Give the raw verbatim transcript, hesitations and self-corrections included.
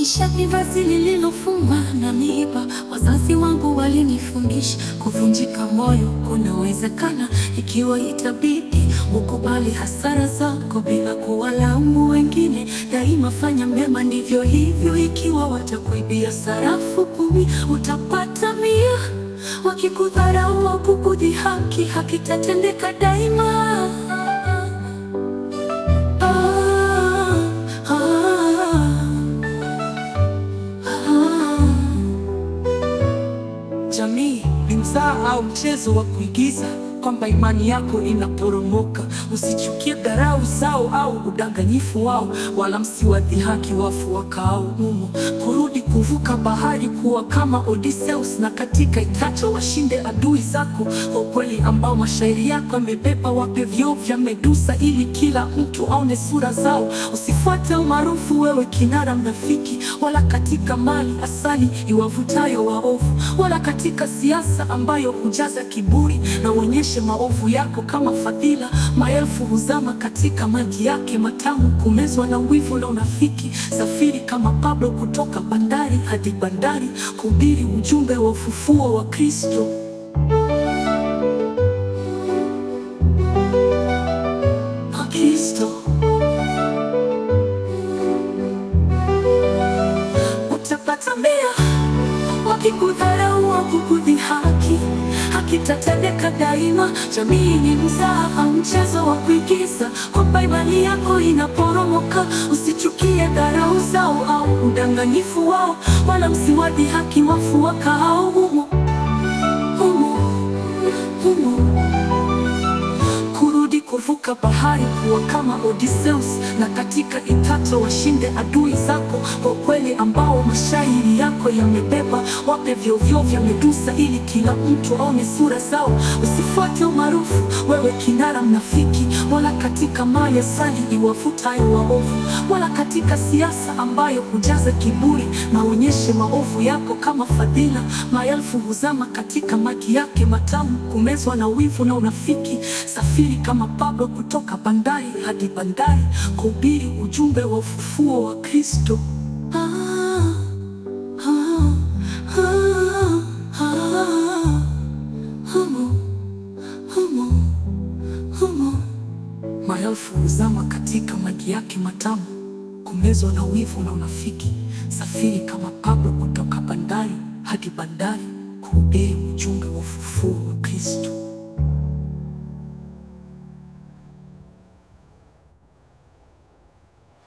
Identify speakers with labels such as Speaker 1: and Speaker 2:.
Speaker 1: Maisha ni vazi lililofumwa na miiba. Wazazi wangu walinifundisha kuvunjika moyo kunawezekana, ikiwa itabidi ukubali hasara zako bila kuwalaumu wengine. Daima fanya mema, ndivyo hivyo. Ikiwa watakuibia sarafu kumi, utapata mia. Wakikudharau au kukudhihaki, hakitatendeka daima. Jamii ni mzaha au mchezo wa kuigiza kwamba imani yako inaporomoka. Usichukie dharau zao au udanganyifu wao, wala msiwadhihaki wafu wakaao humo. Kurudi kuvuka bahari, kuwa kama Odysseus, na katika itacho washinde adui zako. Ukweli ambao mashairi yako yamebeba, wape vioo vya Medusa ili kila mtu aone sura zao. Usifuate umaarufu wewe kinara mnafiki, wala katika mali asali iwavutayo waovu, wala katika siasa ambayo hujaza kiburi na uonyeshe maovu yako kama fadhila. Maelfu huzama katika maji yake matamu, kumezwa na wivu na unafiki. Safiri kama Pablo kutoka bandari hadi bandari, kuhubiri ujumbe wa ufufuo wa Kristo. Kristo utapata mea. Wakikudharau au kukudhihaki, hakitatendeka daima. Jamii ni mzaha, mchezo wa kuigiza kwamba imani yako inaporomoka. Usichukie dharau zao au udanganyifu wao, wala msiwadhihaki wafu wakaao humo humo humo. Kurudi kuvuka bahari, kuwa kama Odysseus, na katika itacho washinde adui zako. Kwa ukweli ambao mashairi yako yamebeba, wape vioo vya Medusa ili kila mtu aone sura zao. Usifuate umaarufu wewe kinara mnafiki, wala katika mali asali iwavutayo waovu, wala katika siasa ambayo hujaza kiburi na uonyeshe maovu yako kama fadhila. Maelfu huzama katika maji yake matamu, kumezwa na wivu na unafiki. Safiri kama Pablo kutoka bandari hadi bandari, kuhubiri ujumbe wa ufufuo wa Kristo. ah, ah, ah, ah, humo, humo, humo. Maelfu huzama katika maji yake matamu, kumezwa na wivu na unafiki. Safiri kama Pablo kutoka bandari hadi bandari, kuhubiri ujumbe wa ufufuo wa Kristo.